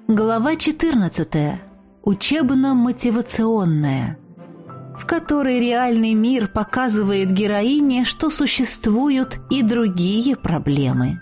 Глава 14. Учебно-мотивационная, в которой реальный мир показывает героине, что существуют и другие проблемы.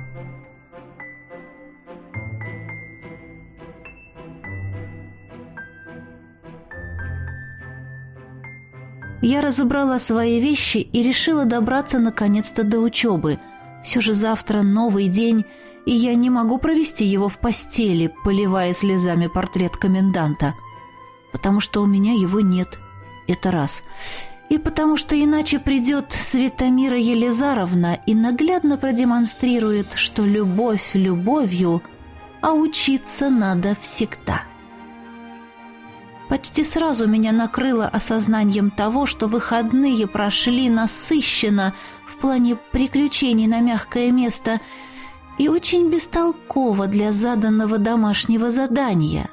Я разобрала свои вещи и решила добраться наконец-то до учебы. Все же завтра новый день, и я не могу провести его в постели, поливая слезами портрет коменданта. Потому что у меня его нет. Это раз. И потому что иначе придет Светомира Елизаровна и наглядно продемонстрирует, что любовь любовью, а учиться надо всегда. Почти сразу меня накрыло осознанием того, что выходные прошли насыщенно в плане приключений на мягкое место и очень бестолково для заданного домашнего задания.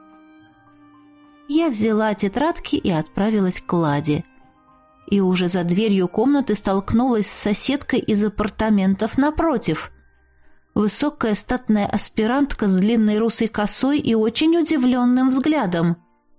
Я взяла тетрадки и отправилась к Ладе. И уже за дверью комнаты столкнулась с соседкой из апартаментов напротив. Высокая статная аспирантка с длинной русой косой и очень удивленным взглядом.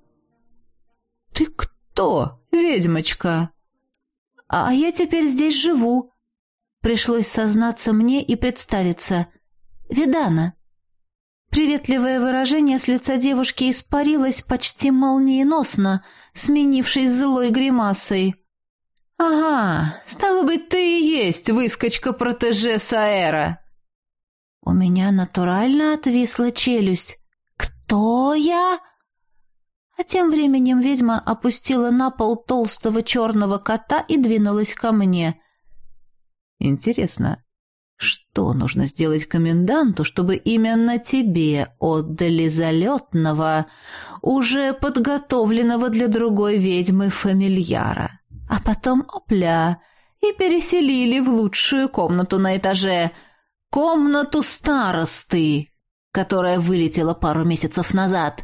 «Ты кто, ведьмочка?» «А я теперь здесь живу». Пришлось сознаться мне и представиться. «Видана». Приветливое выражение с лица девушки испарилось почти молниеносно, сменившись злой гримасой. «Ага, стало быть, ты и есть выскочка-протеже Саэра». У меня натурально отвисла челюсть. «Кто я?» А тем временем ведьма опустила на пол толстого черного кота и двинулась ко мне. «Интересно, что нужно сделать коменданту, чтобы именно тебе отдали залетного, уже подготовленного для другой ведьмы фамильяра, а потом опля и переселили в лучшую комнату на этаже, комнату старосты, которая вылетела пару месяцев назад?»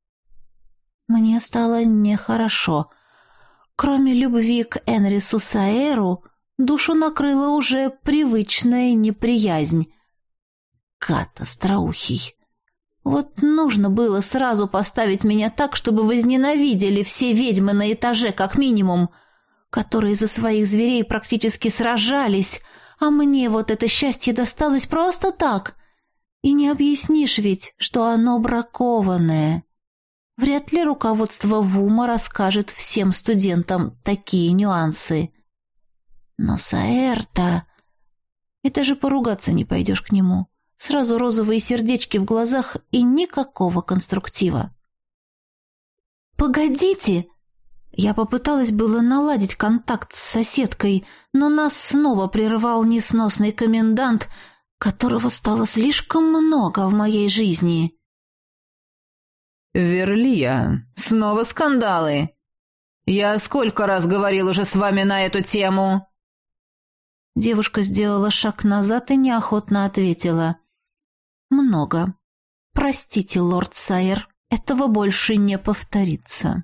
Мне стало нехорошо. Кроме любви к Энрису Саэру, душу накрыла уже привычная неприязнь. Гад остроухий. Вот нужно было сразу поставить меня так, чтобы возненавидели все ведьмы на этаже, как минимум, которые за своих зверей практически сражались, а мне вот это счастье досталось просто так. И не объяснишь ведь, что оно бракованное. Вряд ли руководство ВУМа расскажет всем студентам такие нюансы. Но Саэр-то... И даже поругаться не пойдешь к нему. Сразу розовые сердечки в глазах и никакого конструктива. «Погодите!» Я попыталась было наладить контакт с соседкой, но нас снова прервал несносный комендант, которого стало слишком много в моей жизни. «Верлия, снова скандалы. Я сколько раз говорил уже с вами на эту тему?» Девушка сделала шаг назад и неохотно ответила. «Много. Простите, лорд Сайер, этого больше не повторится».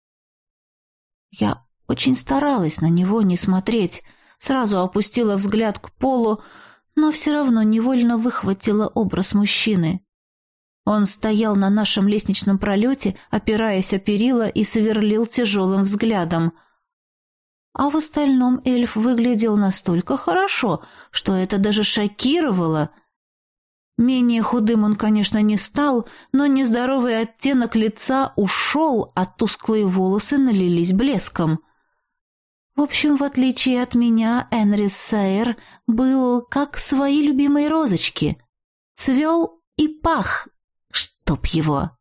Я очень старалась на него не смотреть, сразу опустила взгляд к полу, но все равно невольно выхватила образ мужчины. Он стоял на нашем лестничном пролете, опираясь о перила и сверлил тяжелым взглядом. А в остальном эльф выглядел настолько хорошо, что это даже шокировало. Менее худым он, конечно, не стал, но нездоровый оттенок лица ушел, а тусклые волосы налились блеском. В общем, в отличие от меня, Энрис Саэр был как свои любимые розочки. Цвел и пах, чтоб его.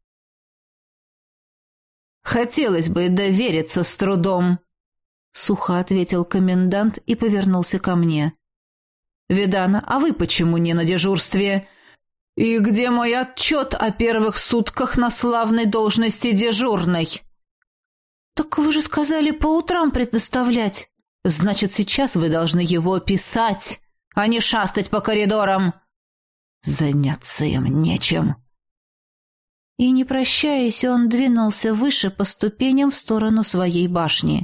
«Хотелось бы довериться с трудом», — сухо ответил комендант и повернулся ко мне. «Видана, а вы почему не на дежурстве? И где мой отчет о первых сутках на славной должности дежурной?» «Так вы же сказали по утрам предоставлять». «Значит, сейчас вы должны его писать, а не шастать по коридорам. Заняться им нечем». И, не прощаясь, он двинулся выше по ступеням в сторону своей башни.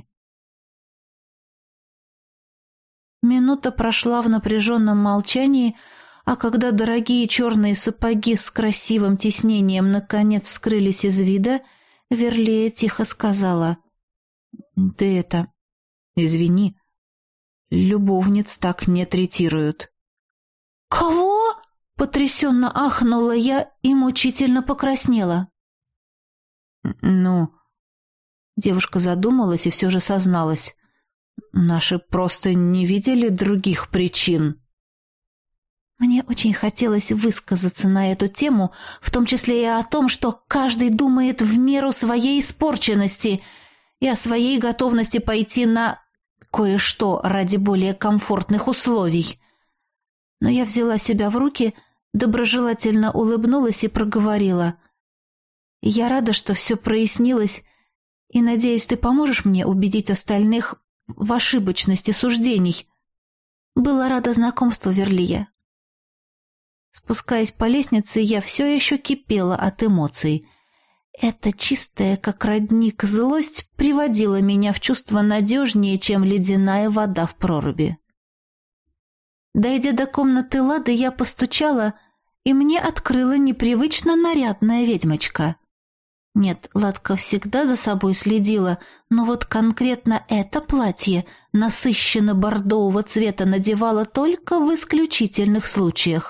Минута прошла в напряженном молчании, А когда дорогие черные сапоги с красивым тиснением наконец скрылись из вида, Верлея тихо сказала: «Ты это... извини, любовниц так не третируют». «Кого?» — потрясенно ахнула я и мучительно покраснела. «Ну...» — девушка задумалась и все же созналась. «Наши просто не видели других причин». Мне очень хотелось высказаться на эту тему, в том числе и о том, что каждый думает в меру своей испорченности и о своей готовности пойти на кое-что ради более комфортных условий. Но я взяла себя в руки, доброжелательно улыбнулась и проговорила: «Я рада, что все прояснилось, и надеюсь, ты поможешь мне убедить остальных в ошибочности суждений. Была рада знакомству, Верлия». Спускаясь по лестнице, я все еще кипела от эмоций. Эта чистая, как родник, злость приводила меня в чувство надежнее, чем ледяная вода в проруби. Дойдя до комнаты Лады, я постучала, и мне открыла непривычно нарядная ведьмочка. Нет, Ладка всегда за собой следила, но вот конкретно это платье насыщенно-бордового цвета надевала только в исключительных случаях.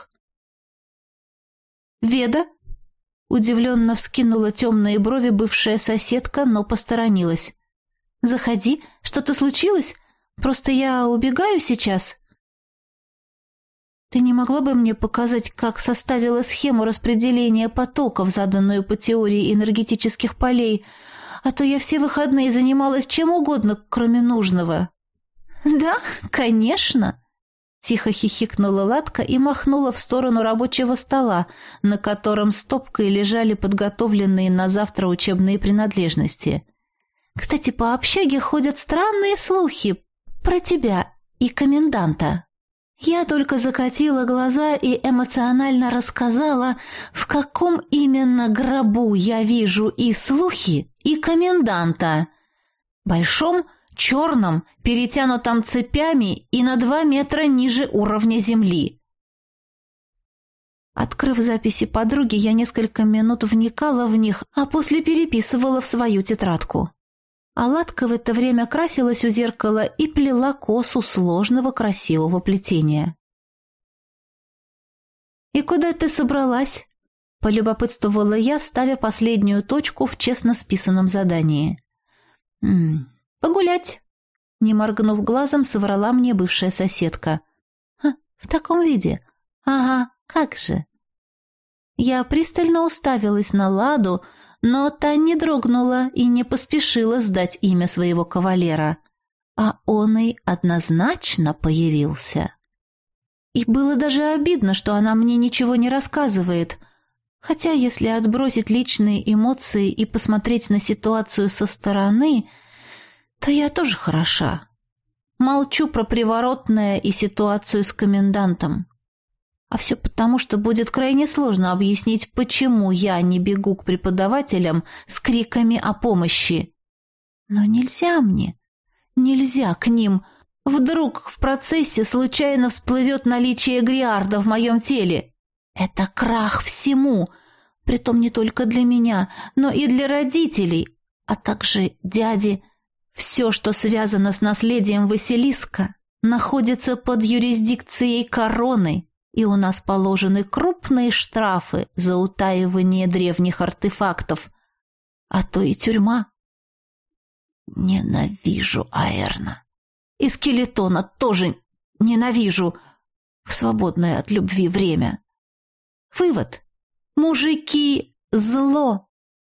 «Веда?» — удивленно вскинула темные брови бывшая соседка, но посторонилась. «Заходи. Что-то случилось? Просто я убегаю сейчас». «Ты не могла бы мне показать, как составила схему распределения потоков, заданную по теории энергетических полей? А то я все выходные занималась чем угодно, кроме нужного». «Да, конечно!» Тихо хихикнула Ладка и махнула в сторону рабочего стола, на котором стопкой лежали подготовленные на завтра учебные принадлежности. «Кстати, по общаге ходят странные слухи про тебя и коменданта». Я только закатила глаза и эмоционально рассказала, в каком именно гробу я вижу и слухи, и коменданта. Большом, черном, перетянутом цепями и на 2 метра ниже уровня земли. Открыв записи подруги, я несколько минут вникала в них, а после переписывала в свою тетрадку. А Ладка в это время красилась у зеркала и плела косу сложного красивого плетения. «И куда ты собралась?» — полюбопытствовала я, ставя последнюю точку в честно списанном задании. «Погулять», — не моргнув глазом, соврала мне бывшая соседка. «В таком виде? Ага, как же». Я пристально уставилась на Ладу, но та не дрогнула и не поспешила сдать имя своего кавалера, а он и однозначно появился. И было даже обидно, что она мне ничего не рассказывает, хотя если отбросить личные эмоции и посмотреть на ситуацию со стороны, то я тоже хороша. Молчу про приворотное и ситуацию с комендантом. А все потому, что будет крайне сложно объяснить, почему я не бегу к преподавателям с криками о помощи. Но нельзя мне, нельзя к ним. Вдруг в процессе случайно всплывет наличие Гриарда в моем теле. Это крах всему, притом не только для меня, но и для родителей, а также дяди. Все, что связано с наследием Василиска, находится под юрисдикцией короны, и у нас положены крупные штрафы за утаивание древних артефактов, а то и тюрьма. Ненавижу Аэрна. И Скелетона тоже ненавижу в свободное от любви время. Вывод. Мужики – зло.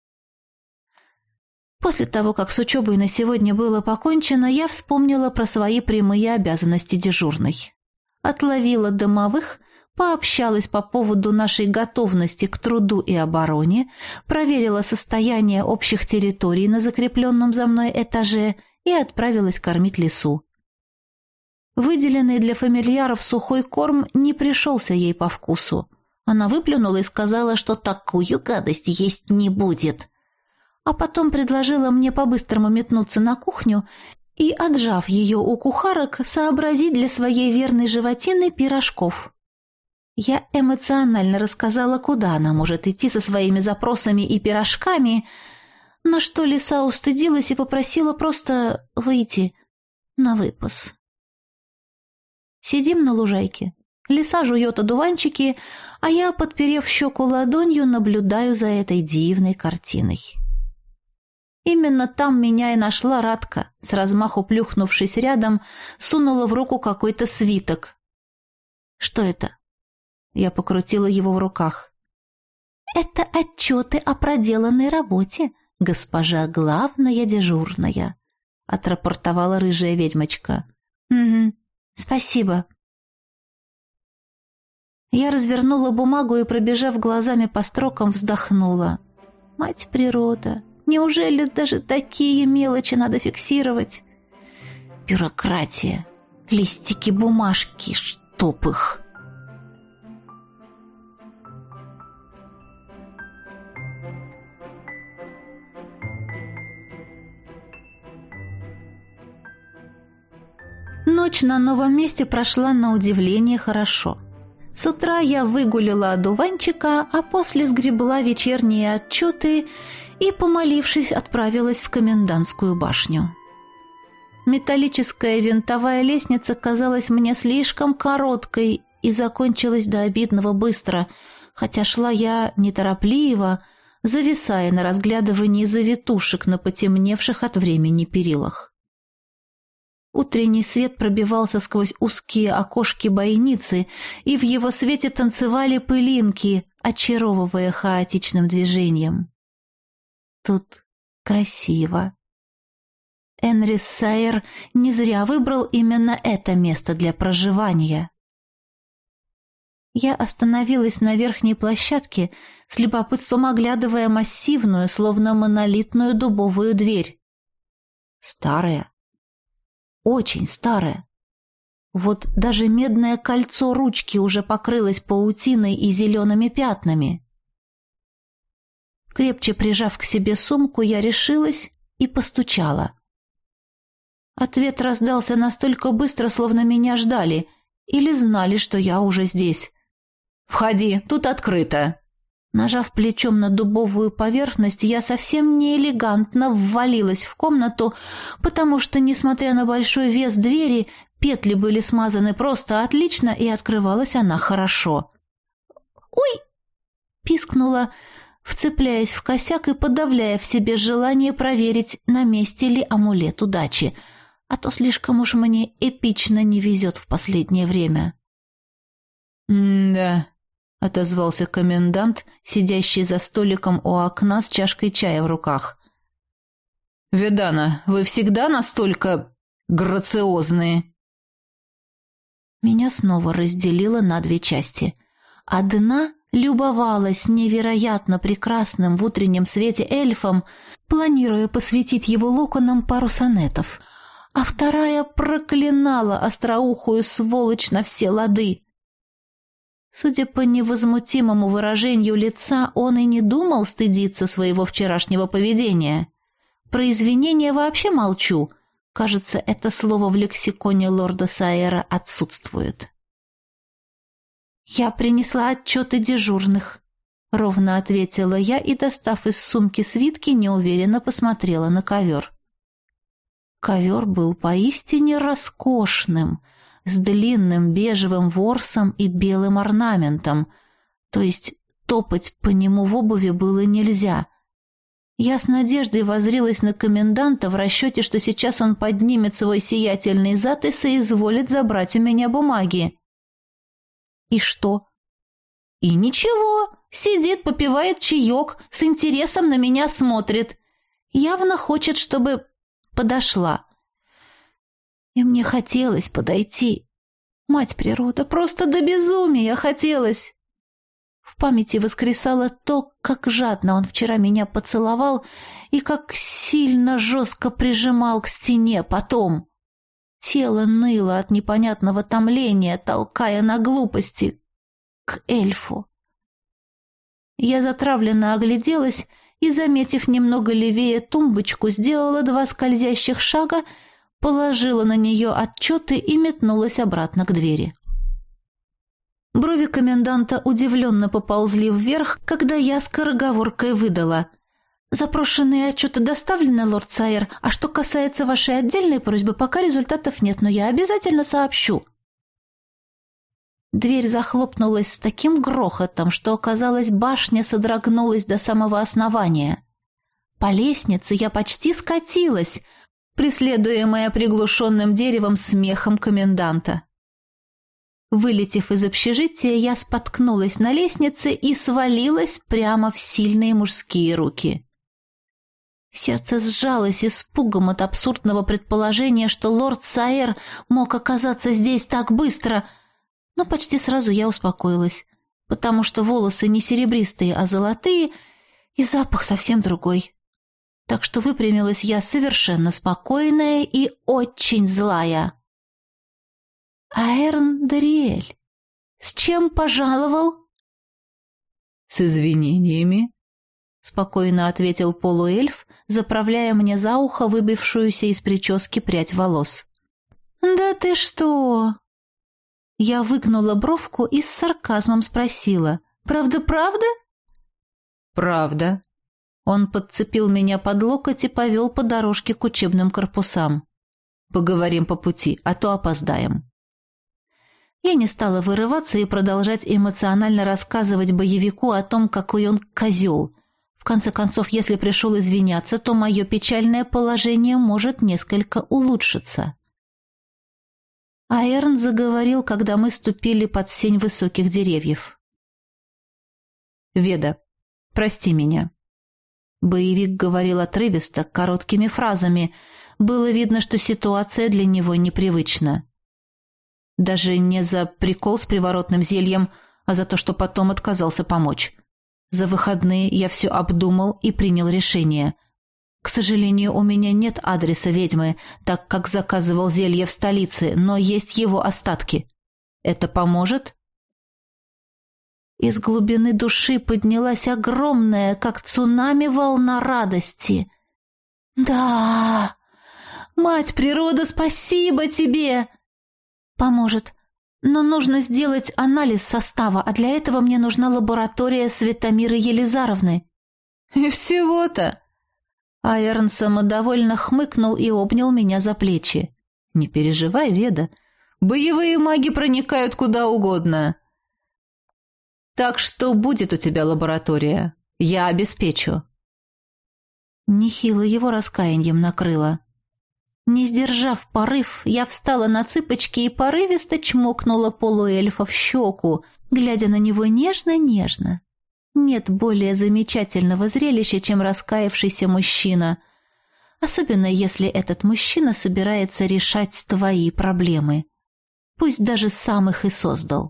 После того, как с учебой на сегодня было покончено, я вспомнила про свои прямые обязанности дежурной. Отловила домовых, пообщалась по поводу нашей готовности к труду и обороне, проверила состояние общих территорий на закрепленном за мной этаже и отправилась кормить лису. Выделенный для фамильяров сухой корм не пришелся ей по вкусу. Она выплюнула и сказала, что такую гадость есть не будет. А потом предложила мне по-быстрому метнуться на кухню и, отжав ее у кухарок, сообразить для своей верной животины пирожков. Я эмоционально рассказала, куда она может идти со своими запросами и пирожками, на что лиса устыдилась и попросила просто выйти на выпас. Сидим на лужайке. Лиса жует одуванчики, а я, подперев щеку ладонью, наблюдаю за этой дивной картиной. Именно там меня и нашла Радка, с размаху плюхнувшись рядом, сунула в руку какой-то свиток. «Что это?» Я покрутила его в руках. «Это отчеты о проделанной работе, госпожа главная дежурная», — отрапортовала рыжая ведьмочка. «Угу, спасибо». Я развернула бумагу и, пробежав глазами по строкам, вздохнула. «Мать природа! Неужели даже такие мелочи надо фиксировать? Бюрократия, листики бумажки, чтоб их!» Ночь на новом месте прошла на удивление хорошо. С утра я выгулила одуванчика, а после сгребла вечерние отчеты и, помолившись, отправилась в комендантскую башню. Металлическая винтовая лестница казалась мне слишком короткой и закончилась до обидного быстро, хотя шла я неторопливо, зависая на разглядывании завитушек на потемневших от времени перилах. Утренний свет пробивался сквозь узкие окошки бойницы, и в его свете танцевали пылинки, очаровывая хаотичным движением. Тут красиво. Энрис Сайер не зря выбрал именно это место для проживания. Я остановилась на верхней площадке, с любопытством оглядывая массивную, словно монолитную дубовую дверь. Старая. Очень старая. Вот даже медное кольцо ручки уже покрылось паутиной и зелеными пятнами. Крепче прижав к себе сумку, я решилась и постучала. Ответ раздался настолько быстро, словно меня ждали, или знали, что я уже здесь. «Входи, тут открыто!» Нажав плечом на дубовую поверхность, я совсем неэлегантно ввалилась в комнату, потому что, несмотря на большой вес двери, петли были смазаны просто отлично, и открывалась она хорошо. «Ой!» — пискнула, вцепляясь в косяк и подавляя в себе желание проверить, на месте ли амулет удачи, а то слишком уж мне эпично не везет в последнее время. «Да», — отозвался комендант, сидящий за столиком у окна с чашкой чая в руках. «Видана, вы всегда настолько грациозные?» Меня снова разделило на две части. Одна любовалась невероятно прекрасным в утреннем свете эльфом, планируя посвятить его локонам пару сонетов, а вторая проклинала остроухую сволочь на все лады. Судя по невозмутимому выражению лица, он и не думал стыдиться своего вчерашнего поведения. Про извинения вообще молчу. Кажется, это слово в лексиконе лорда Сайера отсутствует. «Я принесла отчеты дежурных», — ровно ответила я и, достав из сумки свитки, неуверенно посмотрела на ковер. Ковер был поистине роскошным, с длинным бежевым ворсом и белым орнаментом, то есть топать по нему в обуви было нельзя. Я с надеждой воззрилась на коменданта в расчете, что сейчас он поднимет свой сиятельный зад и соизволит забрать у меня бумаги. И что? И ничего, сидит, попивает чаек, с интересом на меня смотрит. Явно хочет, чтобы подошла. И мне хотелось подойти. Мать природа, просто до безумия хотелось. В памяти воскресало то, как жадно он вчера меня поцеловал и как сильно жестко прижимал к стене потом. Тело ныло от непонятного томления, толкая на глупости к эльфу. Я затравленно огляделась и, заметив немного левее тумбочку, сделала 2 скользящих шага, положила на нее отчеты и метнулась обратно к двери. Брови коменданта удивленно поползли вверх, когда я скороговоркой выдала: «Запрошенные отчеты доставлены, лорд Сайер, а что касается вашей отдельной просьбы, пока результатов нет, но я обязательно сообщу». Дверь захлопнулась с таким грохотом, что, казалось, башня содрогнулась до самого основания. По лестнице я почти скатилась, преследуемая приглушенным деревом смехом коменданта. Вылетев из общежития, я споткнулась на лестнице и свалилась прямо в сильные мужские руки. Сердце сжалось испугом от абсурдного предположения, что лорд Сайер мог оказаться здесь так быстро, но почти сразу я успокоилась, потому что волосы не серебристые, а золотые, и запах совсем другой. Так что выпрямилась я совершенно спокойная и очень злая. «Аэрн Дариэль, с чем пожаловал?» «С извинениями», — спокойно ответил полуэльф, заправляя мне за ухо выбившуюся из прически прядь волос. «Да ты что?» Я выгнула бровку и с сарказмом спросила: «Правда-правда?» «Правда». Он подцепил меня под локоть и повел по дорожке к учебным корпусам. «Поговорим по пути, а то опоздаем». Я не стала вырываться и продолжать эмоционально рассказывать боевику о том, какой он козел. В конце концов, если пришел извиняться, то мое печальное положение может несколько улучшиться. Аэрн заговорил, когда мы ступили под сень высоких деревьев. «Веда, прости меня». Боевик говорил отрывисто, короткими фразами. Было видно, что ситуация для него непривычна. Даже не за прикол с приворотным зельем, а за то, что потом отказался помочь. За выходные я все обдумал и принял решение. К сожалению, у меня нет адреса ведьмы, так как заказывал зелье в столице, но есть его остатки. Это поможет? Из глубины души поднялась огромная, как цунами, волна радости. «Да! Мать природа, спасибо тебе!» «Поможет. Но нужно сделать анализ состава, а для этого мне нужна лаборатория Светомиры Елизаровны». «И всего-то!» Аэрн самодовольно хмыкнул и обнял меня за плечи. «Не переживай, Веда. Боевые маги проникают куда угодно. Так что будет у тебя лаборатория. Я обеспечу». Нехило его раскаянием накрыло. Не сдержав порыв, я встала на цыпочки и порывисто чмокнула полуэльфа в щеку, глядя на него нежно-нежно. Нет более замечательного зрелища, чем раскаявшийся мужчина, особенно если этот мужчина собирается решать твои проблемы. Пусть даже сам их и создал.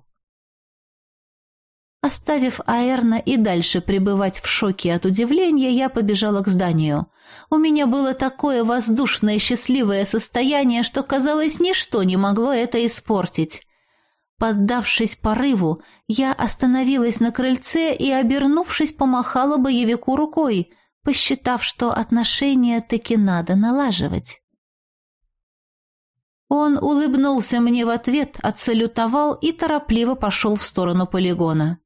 Оставив Аэрна и дальше пребывать в шоке от удивления, я побежала к зданию. У меня было такое воздушное счастливое состояние, что, казалось, ничто не могло это испортить. Поддавшись порыву, я остановилась на крыльце и, обернувшись, помахала боевику рукой, посчитав, что отношения таки надо налаживать. Он улыбнулся мне в ответ, отсалютовал и торопливо пошел в сторону полигона.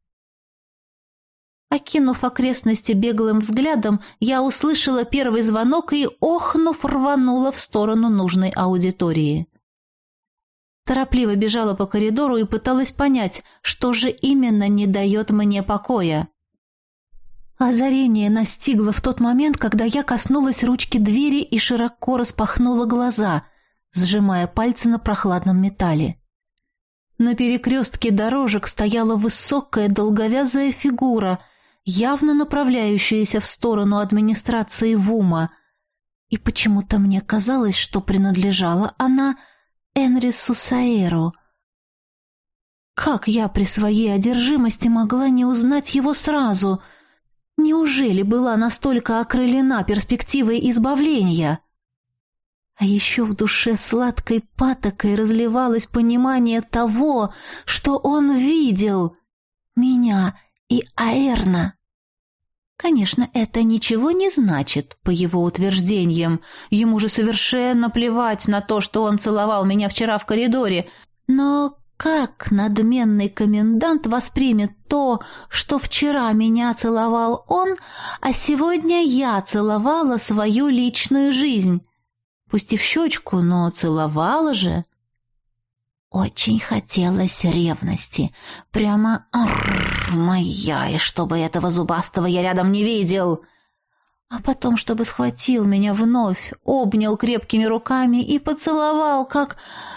Окинув окрестности беглым взглядом, я услышала первый звонок и, охнув, рванула в сторону нужной аудитории. Торопливо бежала по коридору и пыталась понять, что же именно не дает мне покоя. Озарение настигло в тот момент, когда я коснулась ручки двери и широко распахнула глаза, сжимая пальцы на прохладном металле. На перекрестке дорожек стояла высокая долговязая фигура, явно направляющаяся в сторону администрации ВУМа, и почему-то мне казалось, что принадлежала она Энрису Сайеру. Как я при своей одержимости могла не узнать его сразу? Неужели была настолько окрылена перспективой избавления? А еще в душе сладкой патокой разливалось понимание того, что он видел меня и Аэрна. Конечно, это ничего не значит, по его утверждениям. Ему же совершенно плевать на то, что он целовал меня вчера в коридоре. Но как надменный комендант воспримет то, что вчера меня целовал он, а сегодня я целовала свою личную жизнь? Пусть и в щечку, но целовала же. Очень хотелось ревности. Прямо моя, и чтобы этого зубастого я рядом не видел. А потом, чтобы схватил меня вновь, обнял крепкими руками и поцеловал, как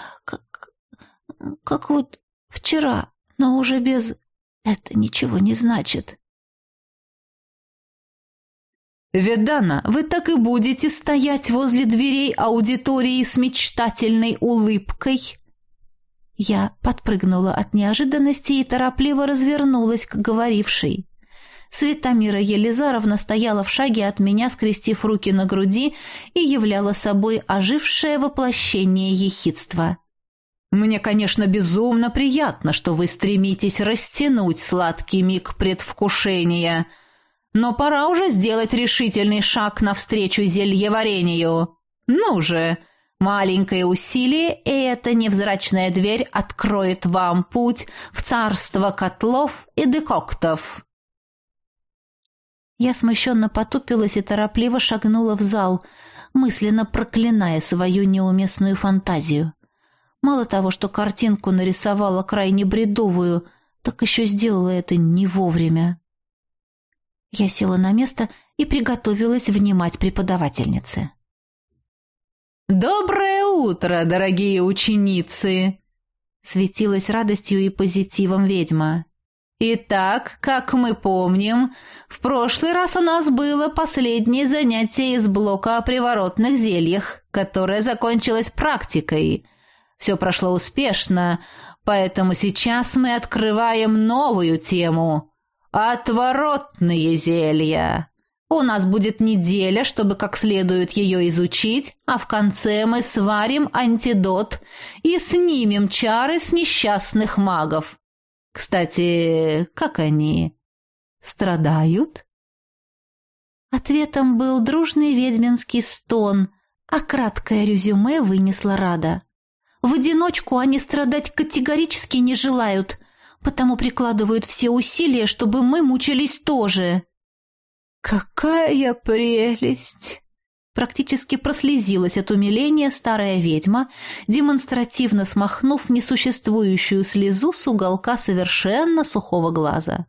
вот вчера, но уже без... Это ничего не значит. «Ведана, вы так и будете стоять возле дверей аудитории с мечтательной улыбкой?» Я подпрыгнула от неожиданности и торопливо развернулась к говорившей. Светомира Елизаровна стояла в шаге от меня, скрестив руки на груди, и являла собой ожившее воплощение ехидства. «Мне, конечно, безумно приятно, что вы стремитесь растянуть сладкий миг предвкушения, но пора уже сделать решительный шаг навстречу зельеварению. Ну же, маленькое усилие, и эта невзрачная дверь откроет вам путь в царство котлов и декоктов». Я смущенно потупилась и торопливо шагнула в зал, мысленно проклиная свою неуместную фантазию. Мало того, что картинку нарисовала крайне бредовую, так еще сделала это не вовремя. Я села на место и приготовилась внимать преподавательнице. «Доброе утро, дорогие ученицы!» Светилась радостью и позитивом ведьма. «Итак, как мы помним, в прошлый раз у нас было последнее занятие из блока о приворотных зельях, которое закончилось практикой. Все прошло успешно, поэтому сейчас мы открываем новую тему – отворотные зелья. У нас будет неделя, чтобы как следует ее изучить, а в конце мы сварим антидот и снимем чары с несчастных магов. Кстати, как они? Страдают?» Ответом был дружный ведьминский стон, а краткое резюме вынесла Рада. В одиночку они страдать категорически не желают, потому прикладывают все усилия, чтобы мы мучились тоже. «Какая прелесть!» Практически прослезилась от умиления старая ведьма, демонстративно смахнув несуществующую слезу с уголка совершенно сухого глаза.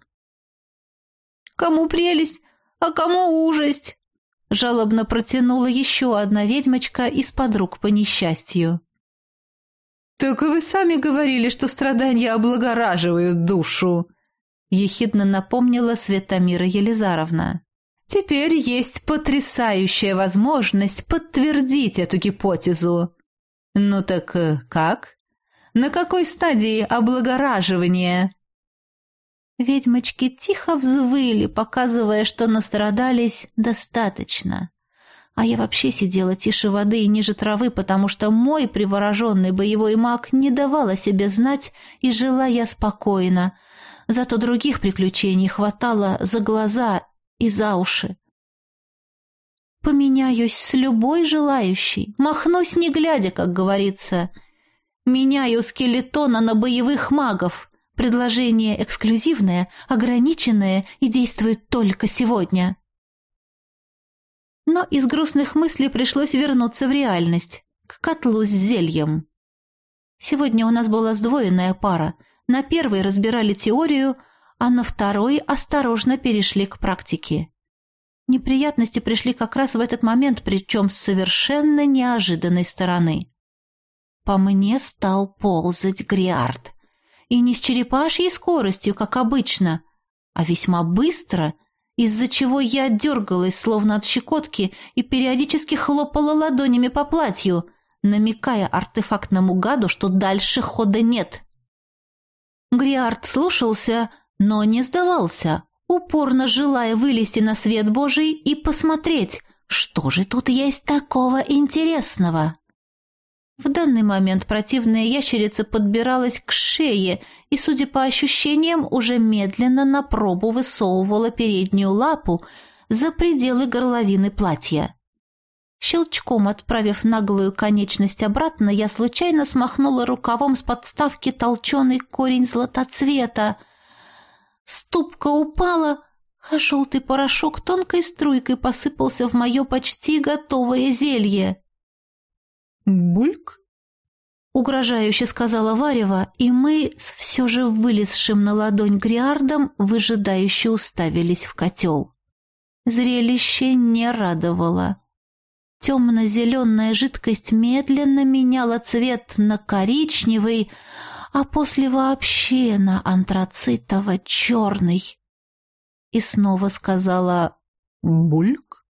«Кому прелесть, а кому ужасть!» Жалобно протянула еще одна ведьмочка из подруг по несчастью. «Так вы сами говорили, что страдания облагораживают душу», ехидно напомнила Светомира Елизаровна. «Теперь есть потрясающая возможность подтвердить эту гипотезу. Ну так как? На какой стадии облагораживания?» Ведьмочки тихо взвыли, показывая, что настрадались достаточно. А я вообще сидела тише воды и ниже травы, потому что мой привороженный боевой маг не давал о себе знать, и жила я спокойно. Зато других приключений хватало за глаза и за уши. Поменяюсь с любой желающей, махнусь не глядя, как говорится. Меняю скелетона на боевых магов. Предложение эксклюзивное, ограниченное и действует только сегодня. Но из грустных мыслей пришлось вернуться в реальность, к котлу с зельем. Сегодня у нас была сдвоенная пара. На первой разбирали теорию, а на второй осторожно перешли к практике. Неприятности пришли как раз в этот момент, причем с совершенно неожиданной стороны. По мне стал ползать Гриард. И не с черепашьей скоростью, как обычно, а весьма быстро, из-за чего я дергалась, словно от щекотки, и периодически хлопала ладонями по платью, намекая артефактному гаду, что дальше хода нет. Гриард слушался, но не сдавался, упорно желая вылезти на свет Божий и посмотреть, что же тут есть такого интересного. В данный момент противная ящерица подбиралась к шее и, судя по ощущениям, уже медленно на пробу высовывала переднюю лапу за пределы горловины платья. Щелчком отправив наглую конечность обратно, я случайно смахнула рукавом с подставки толченый корень златоцвета. Ступка упала, а желтый порошок тонкой струйкой посыпался в мое почти готовое зелье. «Бульк?» — угрожающе сказала Варева, и мы с все же вылезшим на ладонь Гриардом выжидающе уставились в котел. Зрелище не радовало. Темно-зеленая жидкость медленно меняла цвет на коричневый, а после вообще на антрацитово-черный. И снова сказала «Бульк?»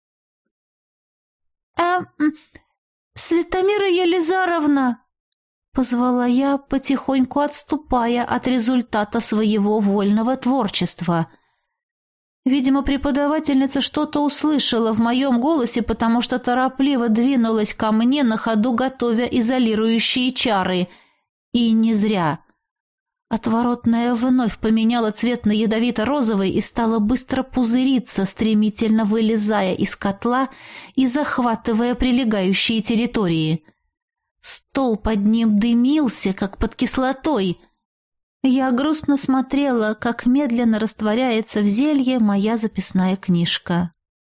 «Светомира Елизаровна!» — позвала я, потихоньку отступая от результата своего вольного творчества. Видимо, преподавательница что-то услышала в моем голосе, потому что торопливо двинулась ко мне, на ходу готовя изолирующие чары. И не зря. Отворотная вновь поменяла цвет на ядовито-розовый и стала быстро пузыриться, стремительно вылезая из котла и захватывая прилегающие территории. Стол под ним дымился, как под кислотой. Я грустно смотрела, как медленно растворяется в зелье моя записная книжка.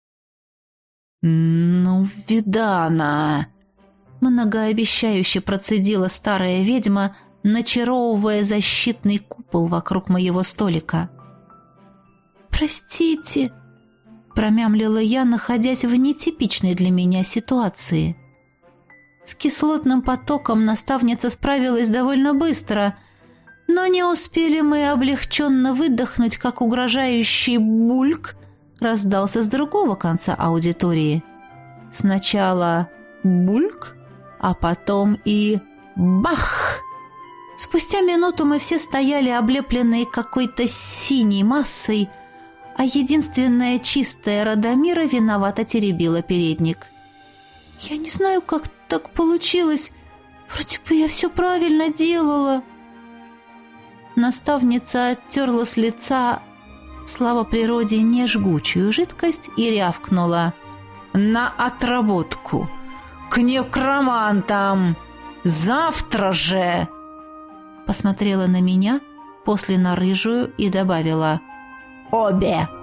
«Ну, видана!» — многообещающе процедила старая ведьма, начаровывая защитный купол вокруг моего столика. «Простите», — промямлила я, находясь в нетипичной для меня ситуации. С кислотным потоком наставница справилась довольно быстро, но не успели мы облегченно выдохнуть, как угрожающий бульк раздался с другого конца аудитории. Сначала бульк, а потом и бах! Спустя минуту мы все стояли, облепленные какой-то синей массой, а единственная чистая Радомира виновато теребила передник. «Я не знаю, как так получилось. Вроде бы я все правильно делала». Наставница оттерла с лица, слава природе, нежгучую жидкость и рявкнула: «На отработку! К некромантам! Завтра же!» Посмотрела на меня, после на рыжую и добавила: «Обе!»